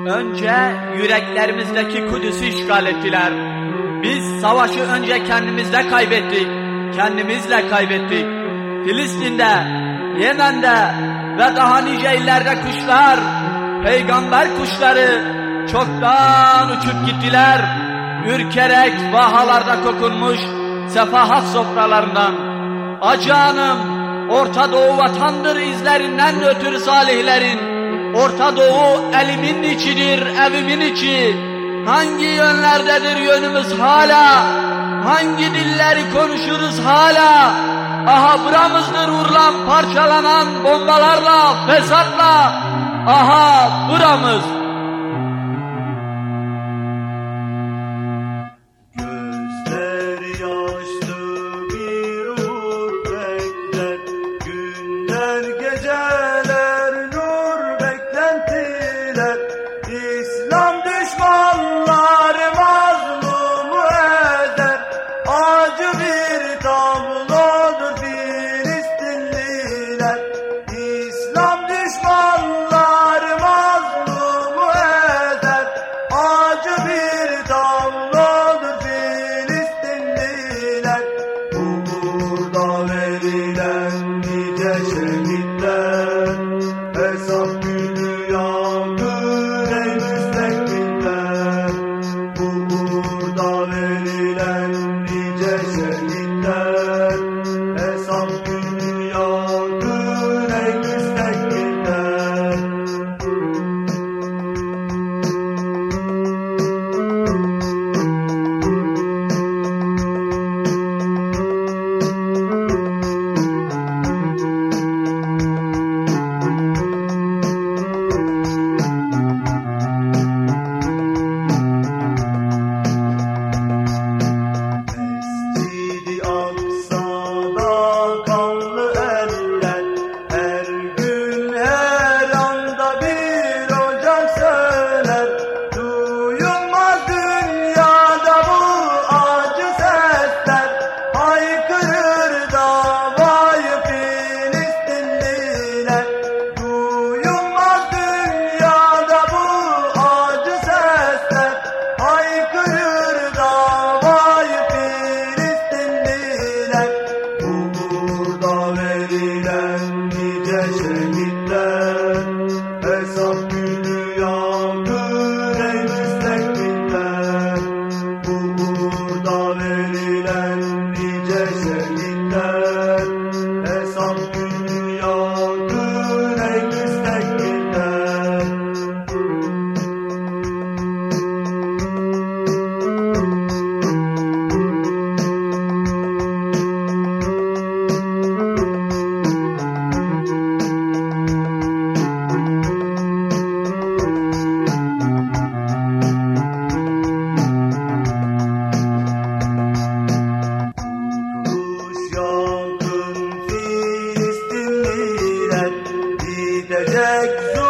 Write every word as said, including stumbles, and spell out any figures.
Önce yüreklerimizdeki Kudüs'ü işgal ettiler. Biz savaşı önce kendimizde kaybettik, kendimizle kaybettik. Filistin'de, Yemen'de ve daha nice illerde kuşlar, peygamber kuşları çoktan uçup gittiler. Ürkerek vahalarda kokunmuş sefahat sofralarından. Acı anım, Orta Doğu vatandır izlerinden ötürü salihlerin. Orta Doğu elimin içidir, evimin içi. Hangi yönlerdedir yönümüz hala? Hangi dilleri konuşuruz hala? Aha buramızdır vurulan, parçalanan bombalarla, fesatla. Aha buramız. İslam düşmanları mazlumu eder. Acı bir tablodur Filistinliler. İslam düşmanları mazlumu eder. Acı bir tablodur Filistinliler. Bu burada verilen nice şehitler hesap günü yandı. Hesap günü yandır ey müstekbirler. Bu burada verilen nice şehitler. Hesap günü yandır ey müstekbirler. Gidecek